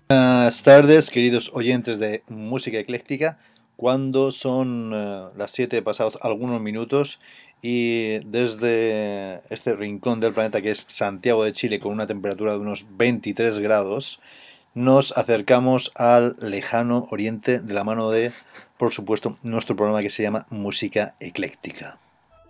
Buenas tardes, queridos oyentes de Música Ecléctica. Cuando son las 7 pasados algunos minutos y desde este rincón del planeta que es Santiago de Chile con una temperatura de unos 23 grados, nos acercamos al lejano oriente de la mano de, por supuesto, nuestro programa que se llama Música Ecléctica.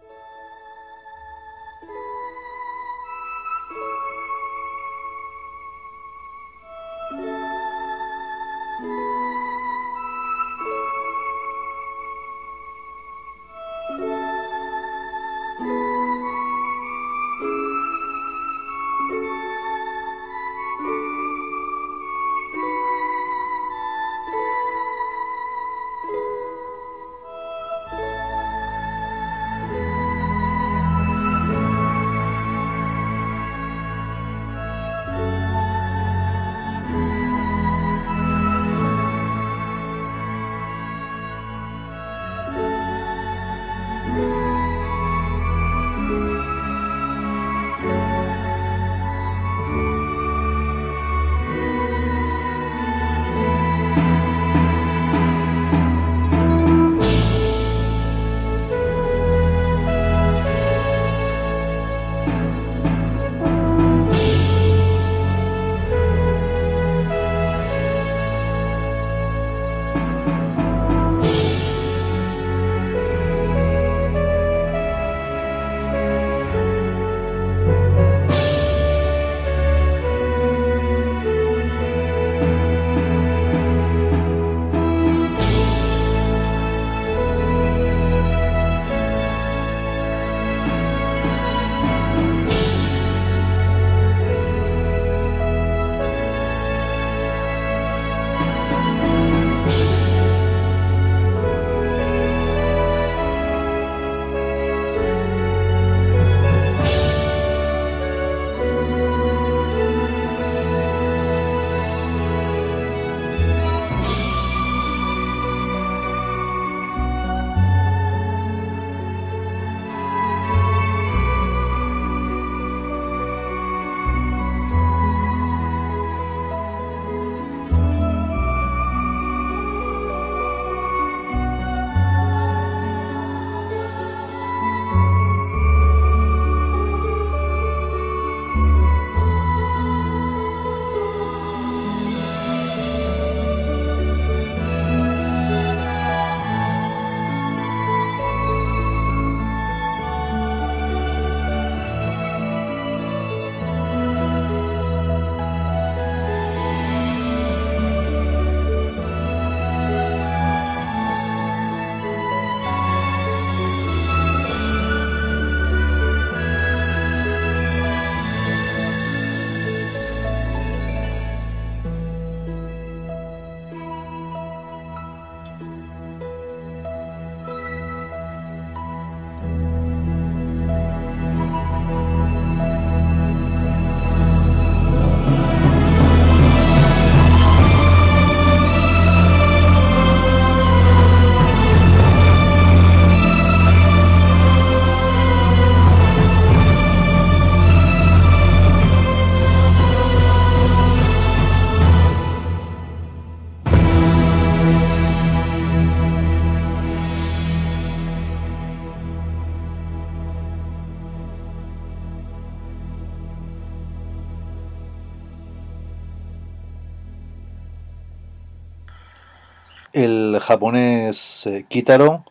El japonés Kitaro,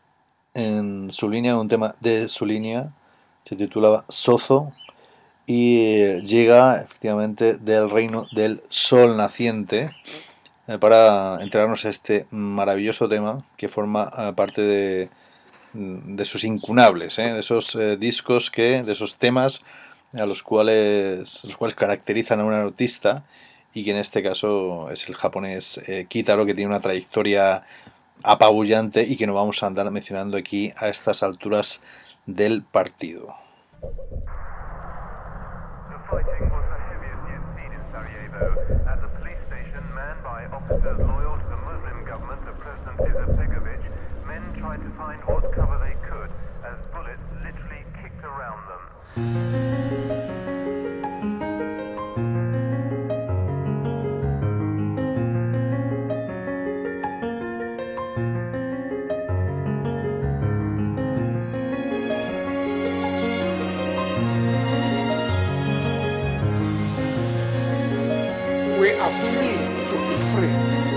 en su línea, un tema de su línea, se titulaba Sozo y llega efectivamente del reino del sol naciente para entregarnos a este maravilloso tema que forma parte de sus incunables, de esos discos de esos temas a los cuales caracterizan a un artista y que en este caso es el japonés Kitaro, que tiene una trayectoria apabullante y que no vamos a andar mencionando aquí a estas alturas del partido. are free to be free.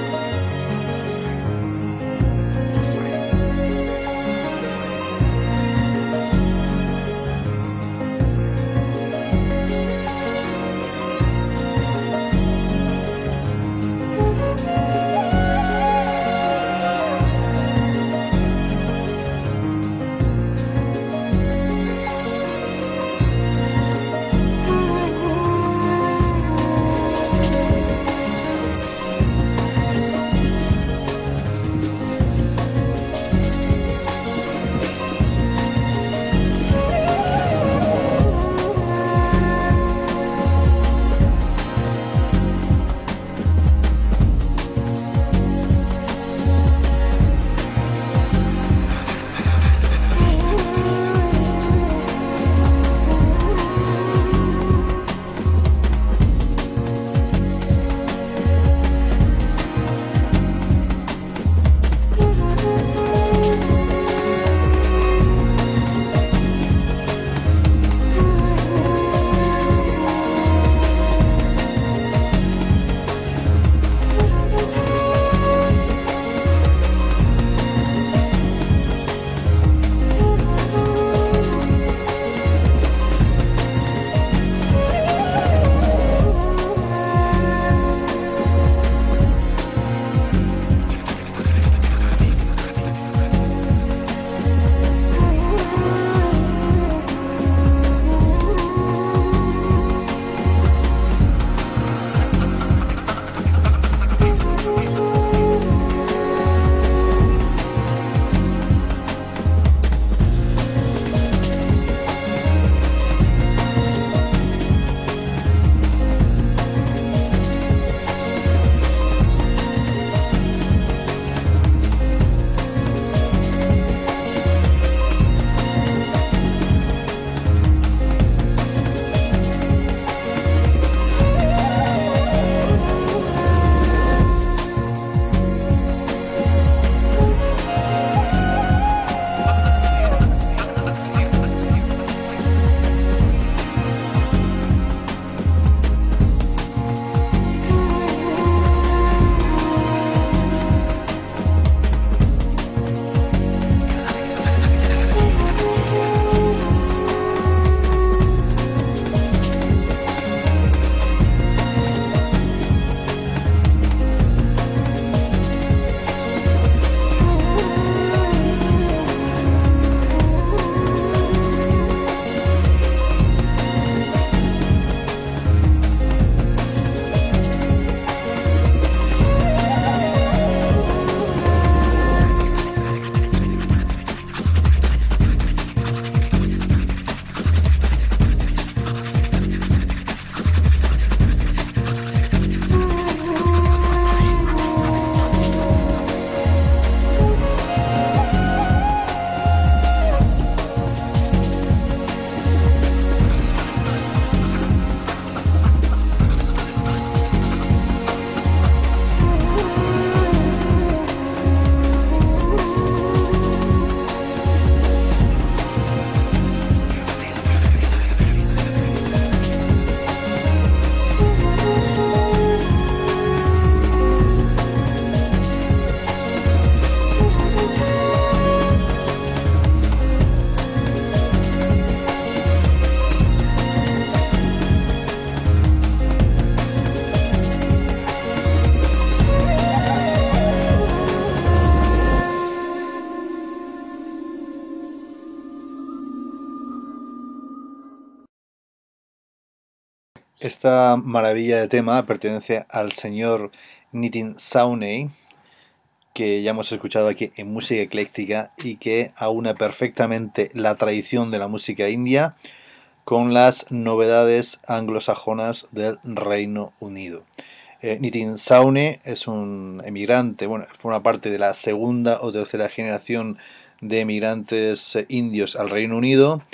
Esta maravilla de tema pertenece al señor Nitin Sawney, que ya hemos escuchado aquí en Música Ecléctica y que aúna perfectamente la tradición de la música india con las novedades anglosajonas del Reino Unido. Nitin Sawney es un emigrante, bueno, forma parte de la segunda o tercera generación de emigrantes indios al Reino Unido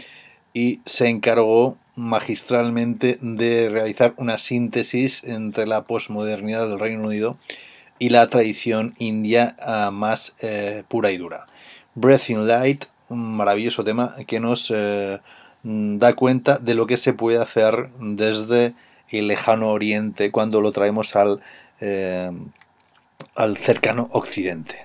y se encargó magistralmente de realizar una síntesis entre la posmodernidad del Reino Unido y la tradición india más pura y dura. Breathing Light, un maravilloso tema que nos da cuenta de lo que se puede hacer desde el lejano oriente cuando lo traemos al cercano occidente.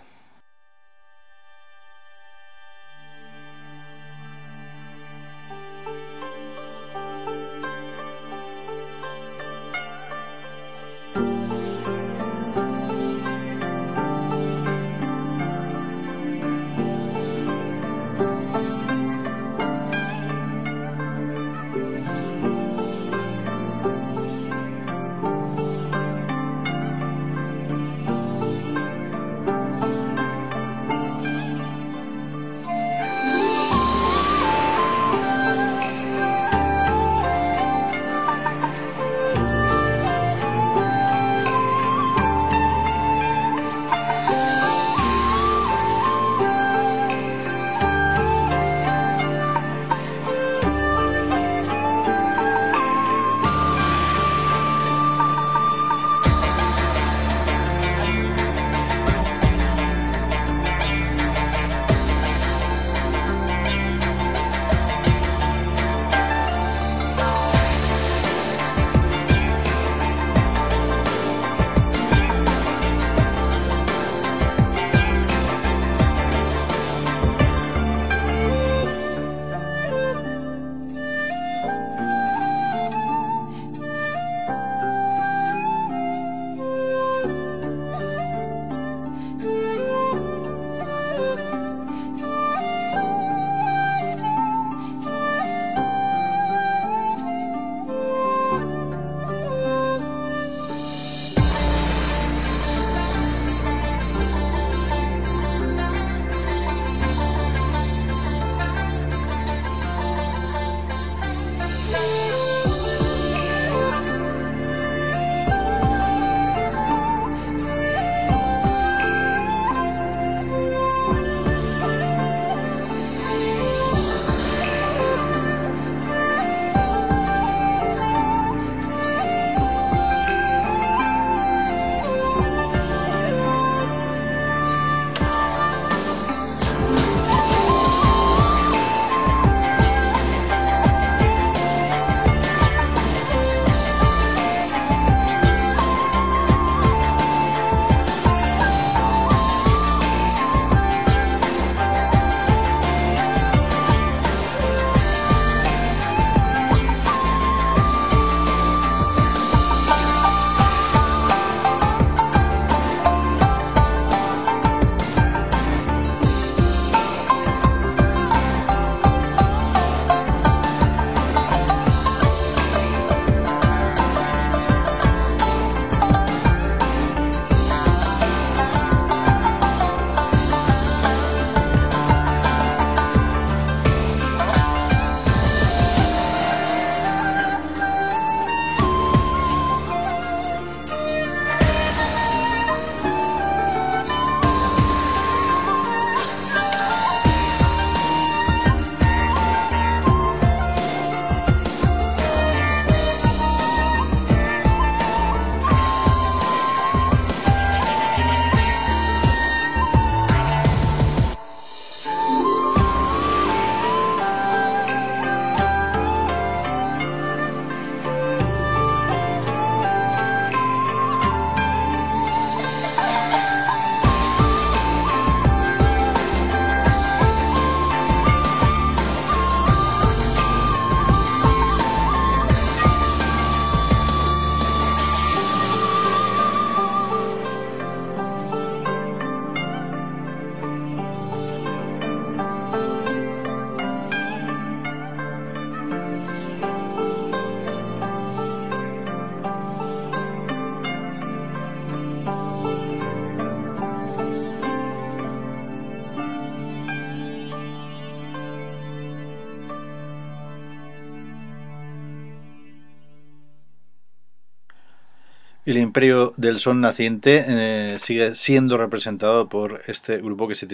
El Imperio del Sol Naciente sigue siendo representado por este grupo que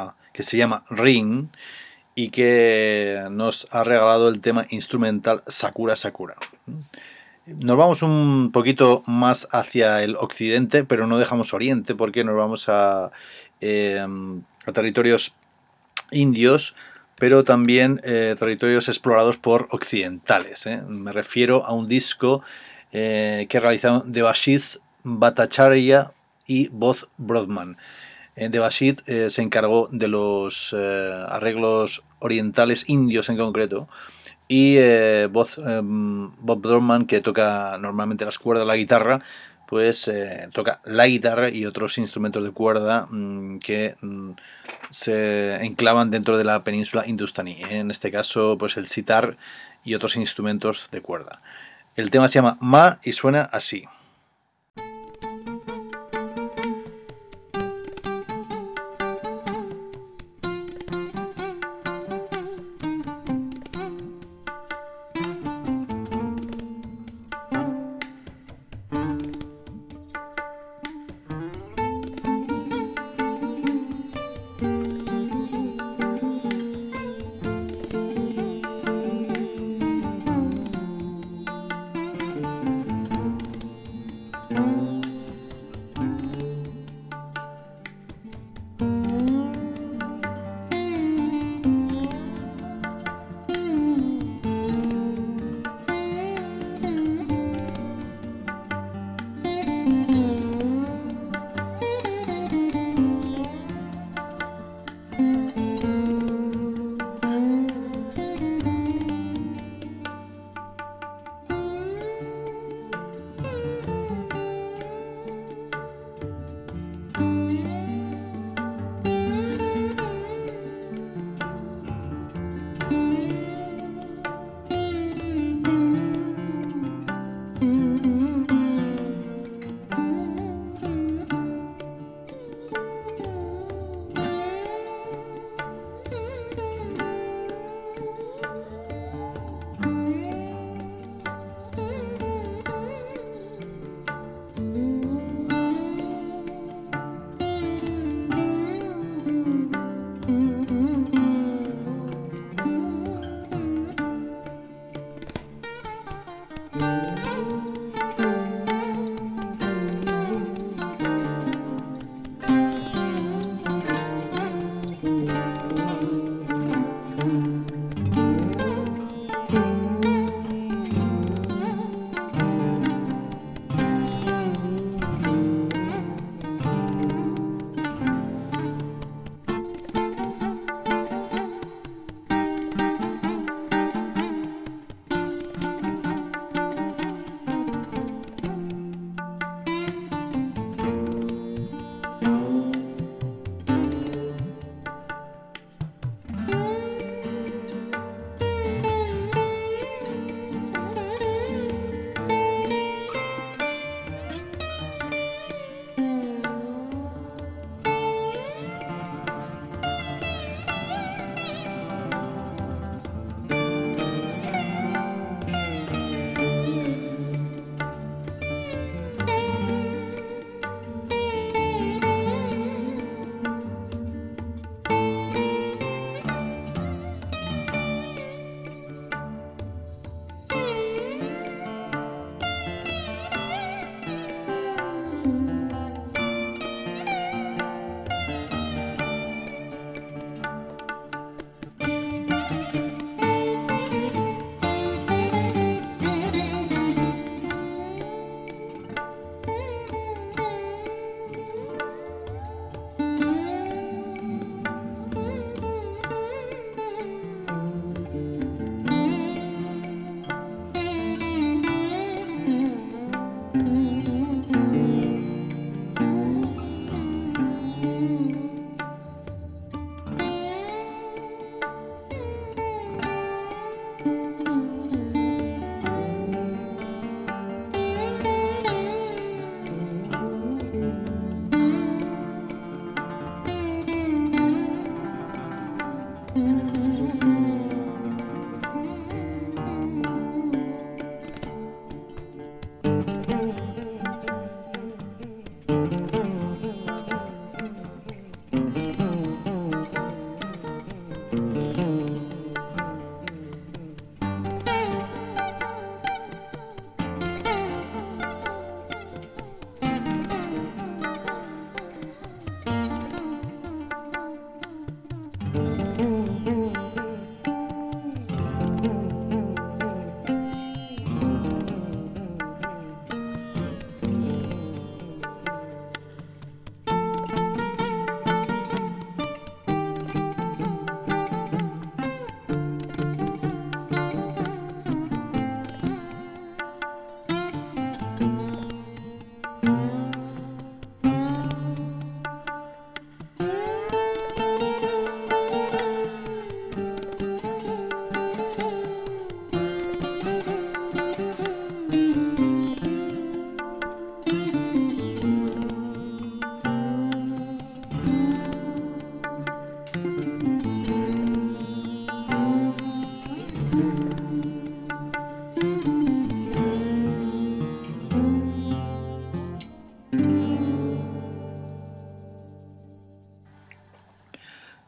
se llama Ring y que nos ha regalado el tema instrumental Sakura Sakura. Nos vamos un poquito más hacia el occidente, pero no dejamos Oriente porque nos vamos a territorios indios, pero también territorios explorados por occidentales. Me refiero a un disco que realizaron Debashis Bhattacharya y Boz Brodman. Debashis se encargó de los arreglos orientales indios en concreto, y Bob Brodman, que toca normalmente las cuerdas, la guitarra, pues toca la guitarra y otros instrumentos de cuerda que se enclavan dentro de la península hindustaní. En este caso, pues el sitar y otros instrumentos de cuerda. El tema se llama Ma y suena así.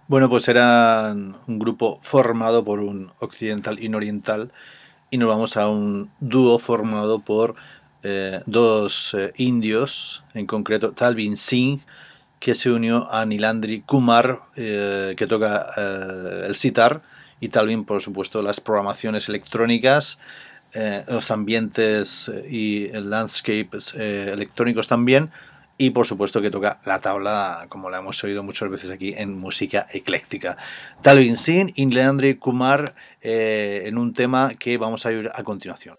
Bueno, pues eran un grupo formado por un occidental y un oriental, y nos vamos a un dúo formado por dos indios, en concreto Talvin Singh, que se unió a Nilandri Kumar, que toca el sitar, y Talvin, por supuesto, las programaciones electrónicas, los ambientes y landscapes electrónicos también, y por supuesto que toca la tabla, como la hemos oído muchas veces aquí en música ecléctica. Talvin Singh y Nilandri Kumar en un tema que vamos a ir a continuación.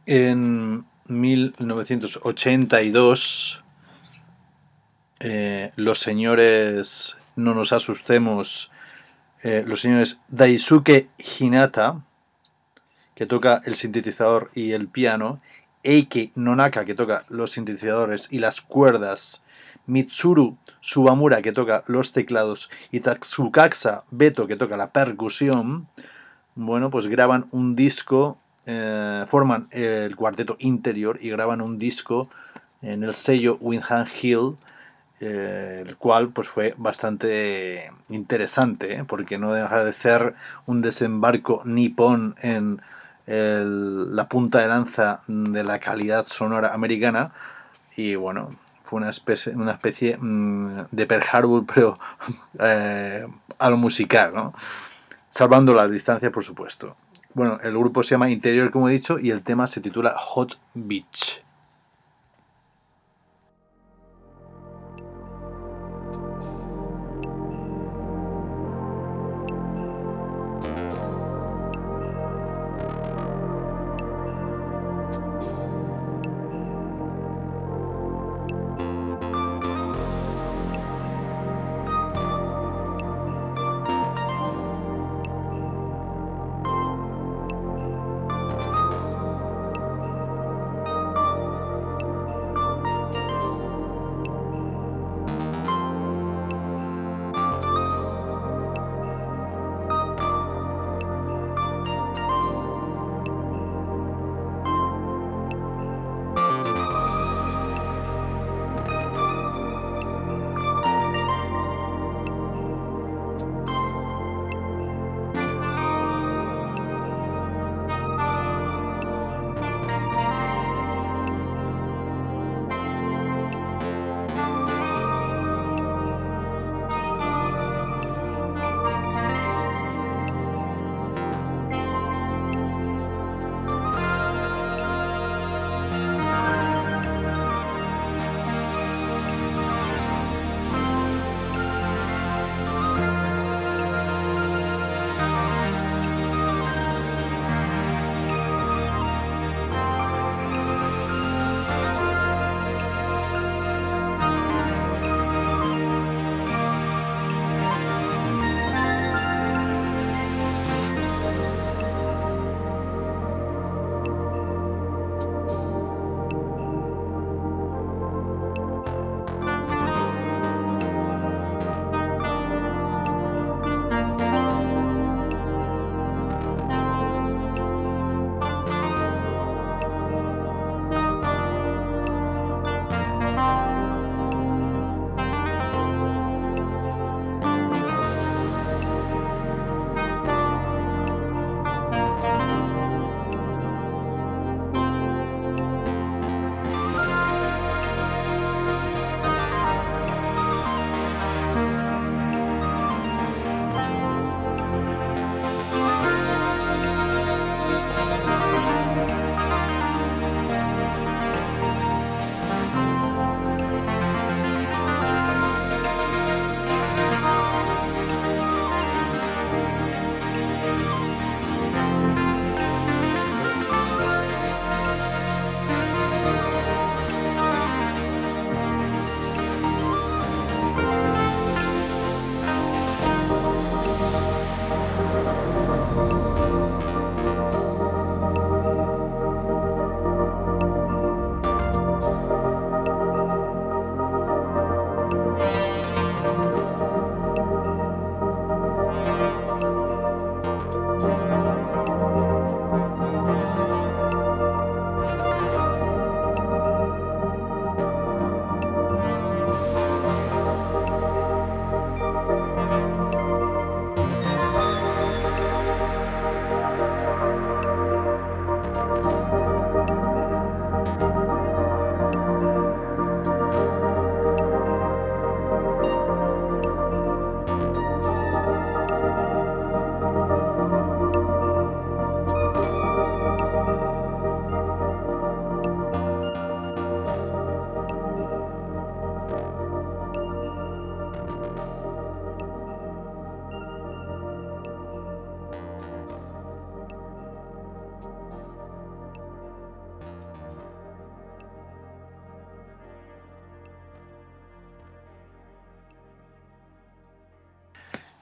En 1982, los señores, no nos asustemos, los señores Daisuke Hinata, que toca el sintetizador y el piano, Eike Nonaka, que toca los sintetizadores y las cuerdas, Mitsuru Subamura, que toca los teclados, y Tatsukasa Beto, que toca la percusión, bueno, pues graban un disco, forman el cuarteto interior y graban un disco en el sello Windham Hill, el cual pues fue bastante interesante, porque no deja de ser un desembarco nipón en la punta de lanza de la calidad sonora americana. Y bueno, fue una especie de Pearl Harbor, pero a lo musical, ¿no? Salvando las distancias, por supuesto. Bueno, el grupo se llama Interior, como he dicho, y el tema se titula Hot Beach.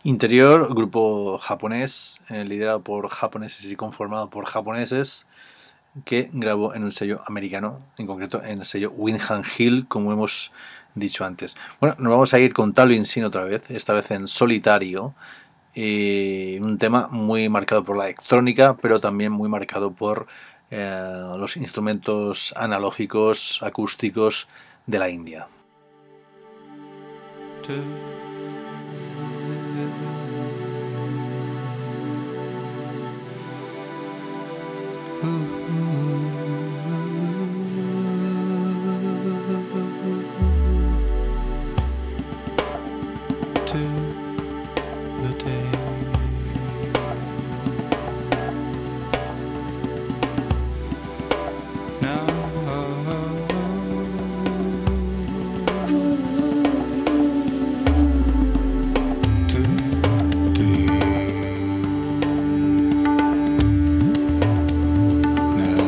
Interior, grupo japonés, liderado por japoneses y conformado por japoneses, que grabó en un sello americano, en concreto en el sello Windham Hill, como hemos dicho antes. Bueno, nos vamos a ir con Talvin Sin otra vez, esta vez en solitario, un tema muy marcado por la electrónica, pero también muy marcado por los instrumentos analógicos, acústicos de la India. Now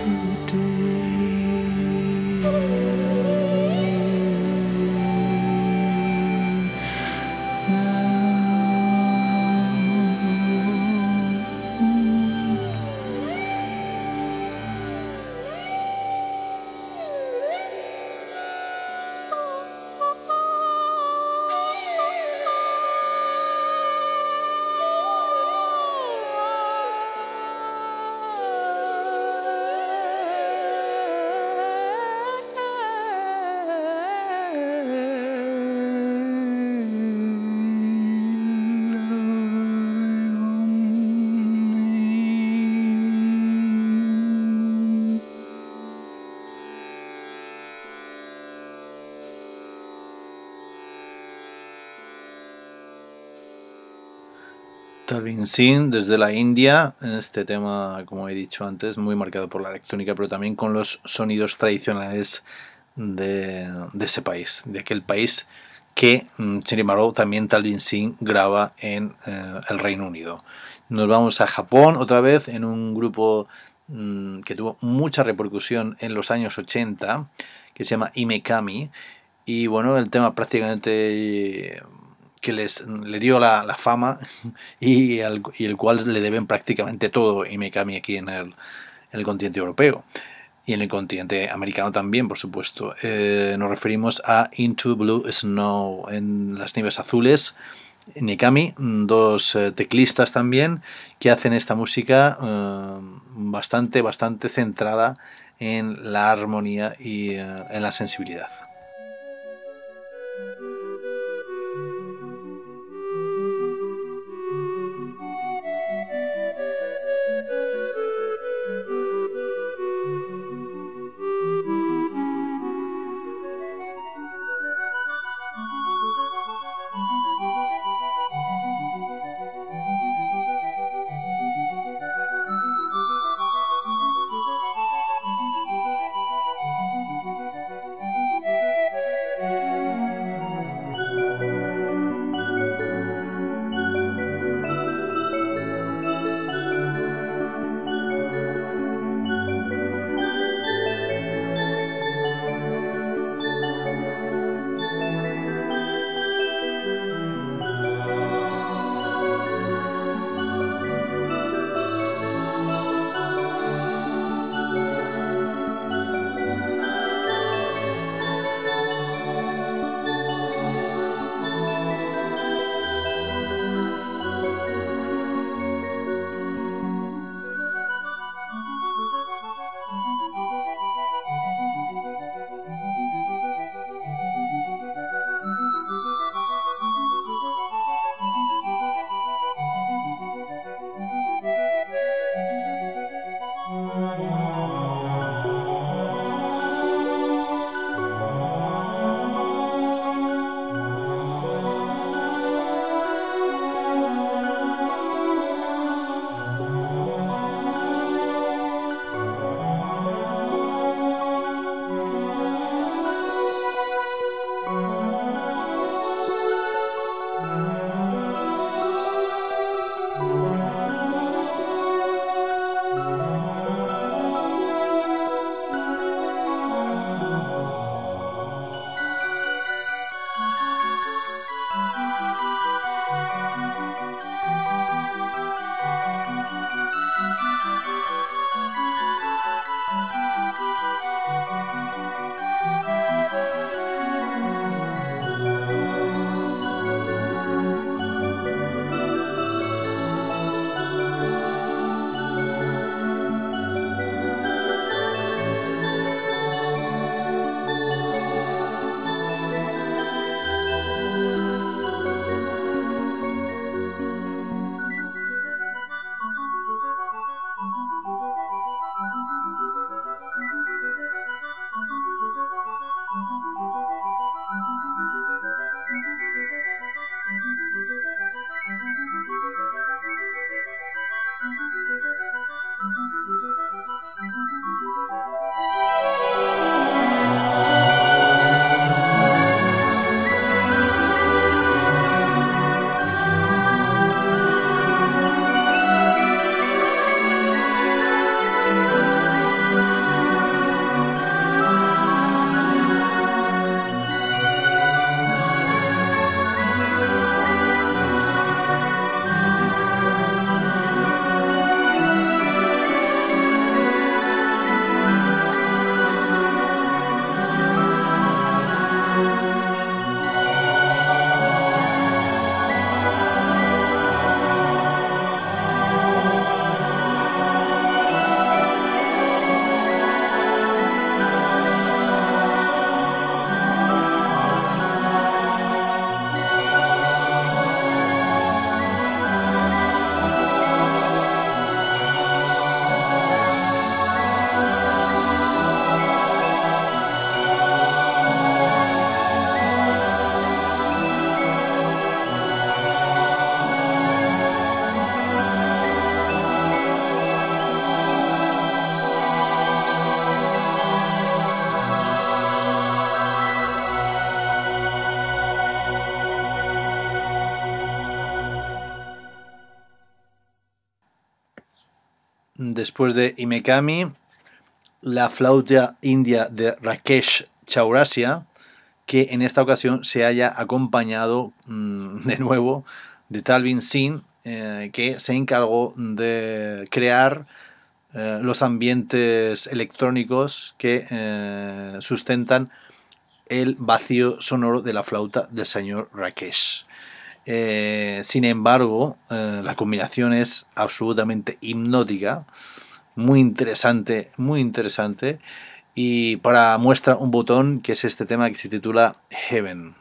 Talvin Singh desde la India, este tema, como he dicho antes, muy marcado por la electrónica, pero también con los sonidos tradicionales de ese país, de aquel país que, sin embargo, también Talvin Singh graba en el Reino Unido. Nos vamos a Japón otra vez en un grupo que tuvo mucha repercusión en los años 80, que se llama Imekami, y bueno, el tema prácticamente que le dio la fama y el cual le deben prácticamente todo Imekami aquí en el continente europeo y en el continente americano también, por supuesto. Nos referimos a Into Blue Snow, en las nieves azules. Imekami, dos teclistas también que hacen esta música bastante centrada en la armonía y en la sensibilidad. después de Imekami, la flauta india de Rakesh Chaurasia, que en esta ocasión se haya acompañado de nuevo de Talvin Singh, que se encargó de crear los ambientes electrónicos que sustentan el vacío sonoro de la flauta del señor Rakesh. Sin embargo, la combinación es absolutamente hipnótica, muy interesante, muy interesante. Y para muestra un botón, que es este tema que se titula Heaven.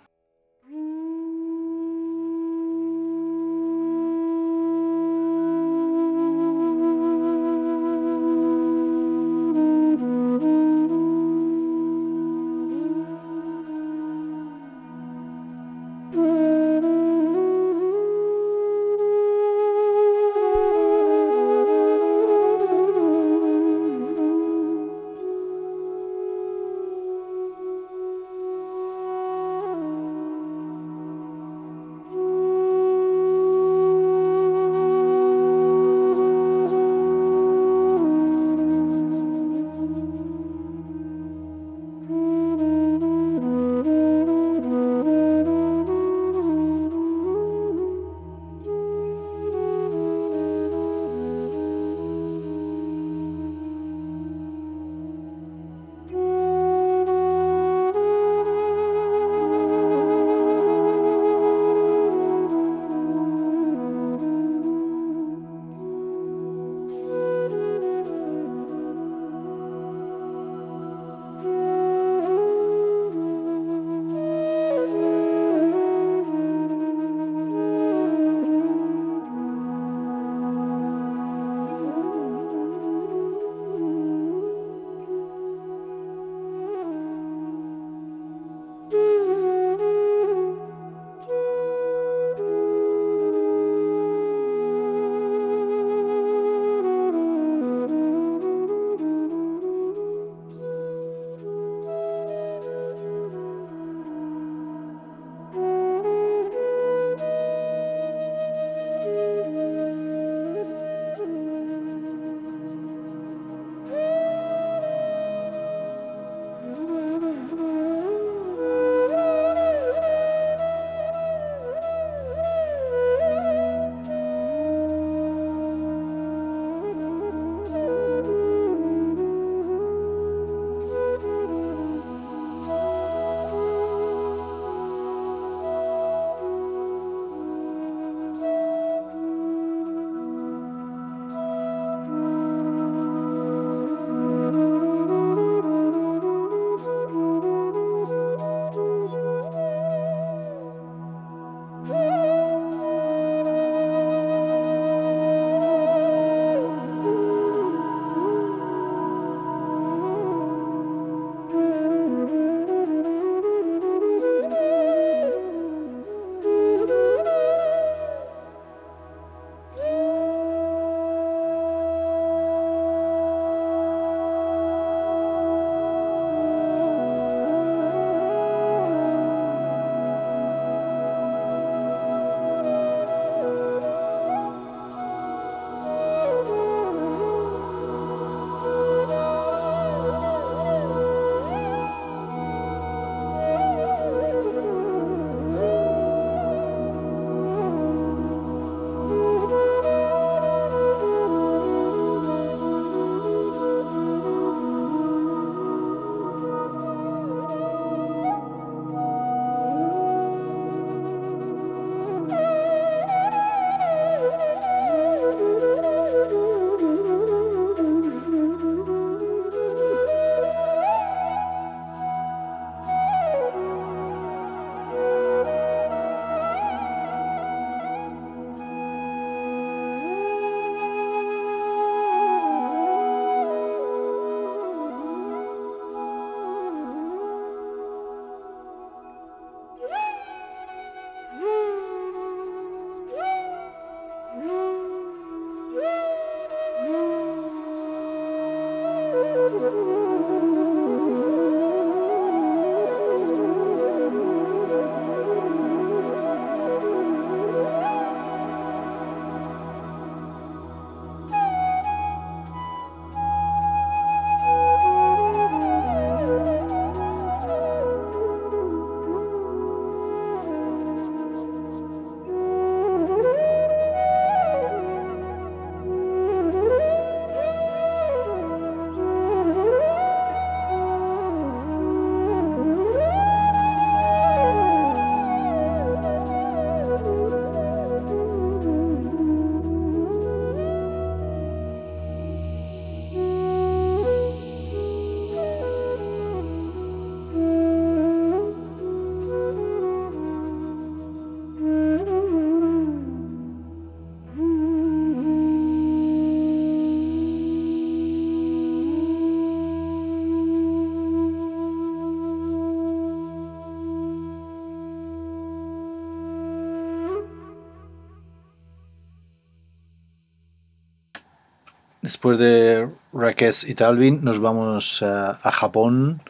Después de Raquez y Talvin nos vamos a Japón,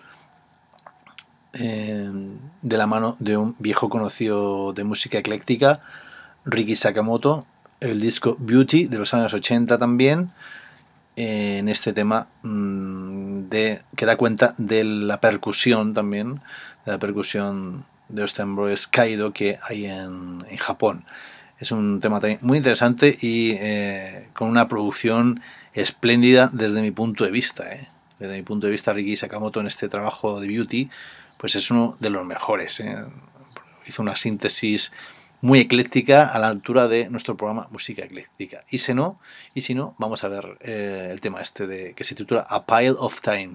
de la mano de un viejo conocido de música ecléctica, Riki Sakamoto, el disco Beauty de los años 80 también, en este tema que da cuenta de la percusión también, de la percusión de Austin Bros Kaido que hay en Japón. Es un tema también muy interesante y con una producción espléndida desde mi punto de vista. Desde mi punto de vista, Riki Sakamoto en este trabajo de Beauty pues es uno de los mejores. Hizo una síntesis muy ecléctica a la altura de nuestro programa Música Ecléctica. Y si no, vamos a ver el tema este que se titula A Pile of Time.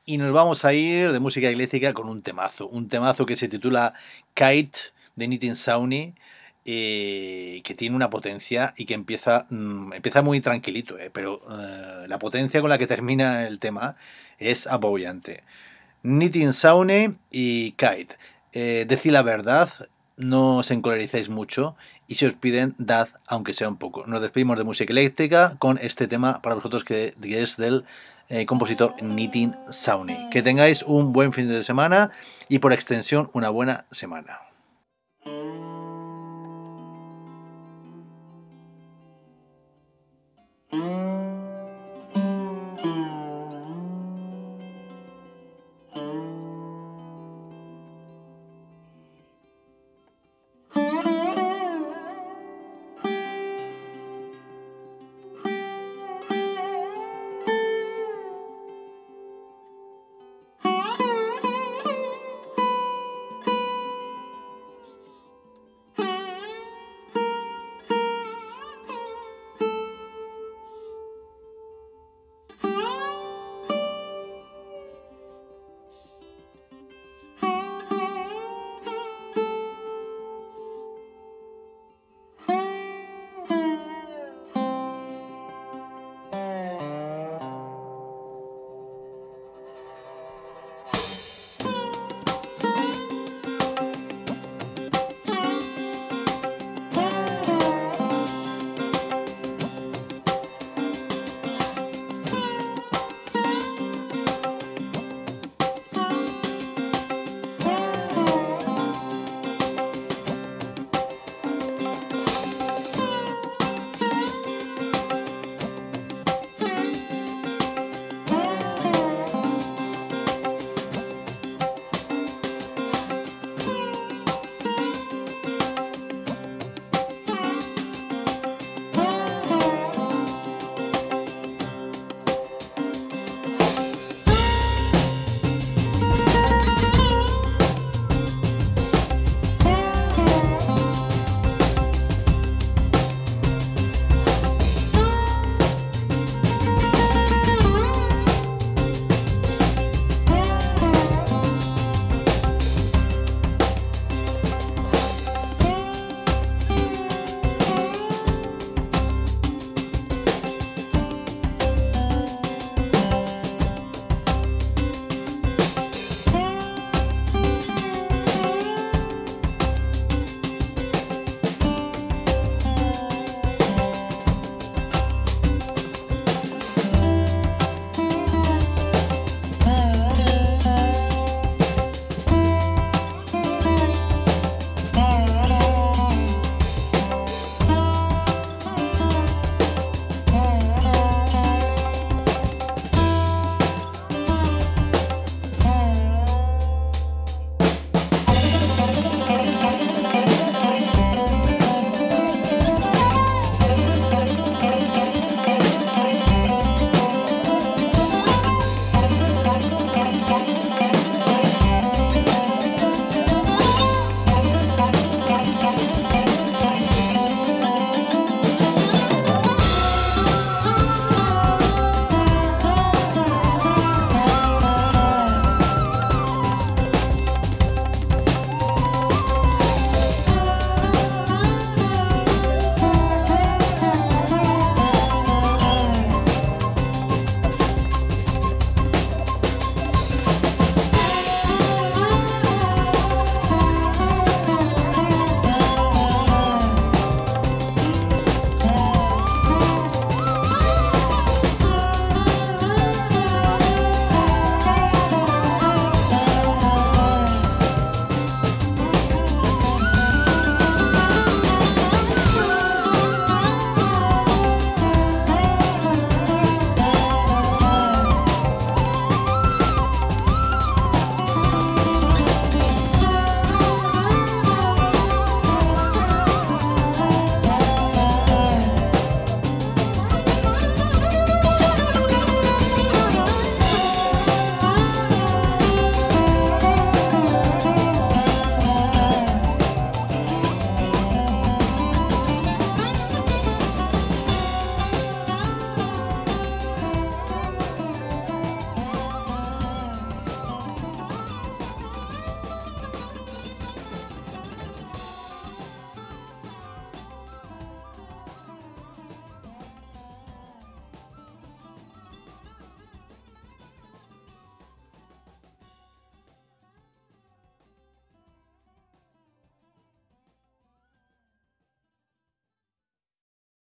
Y nos vamos a ir de música ecléctica con un temazo que se titula Kite de Nitin Sawney, que tiene una potencia y que empieza muy tranquilito, pero la potencia con la que termina el tema es apabullante. Nitin Sawney y Kite. Decid la verdad, no os encolericéis mucho y si os piden, dad aunque sea un poco. Nos despedimos de música eléctrica con este tema para vosotros que es del compositor Nitin Sawney. Que tengáis un buen fin de semana y por extensión una buena semana.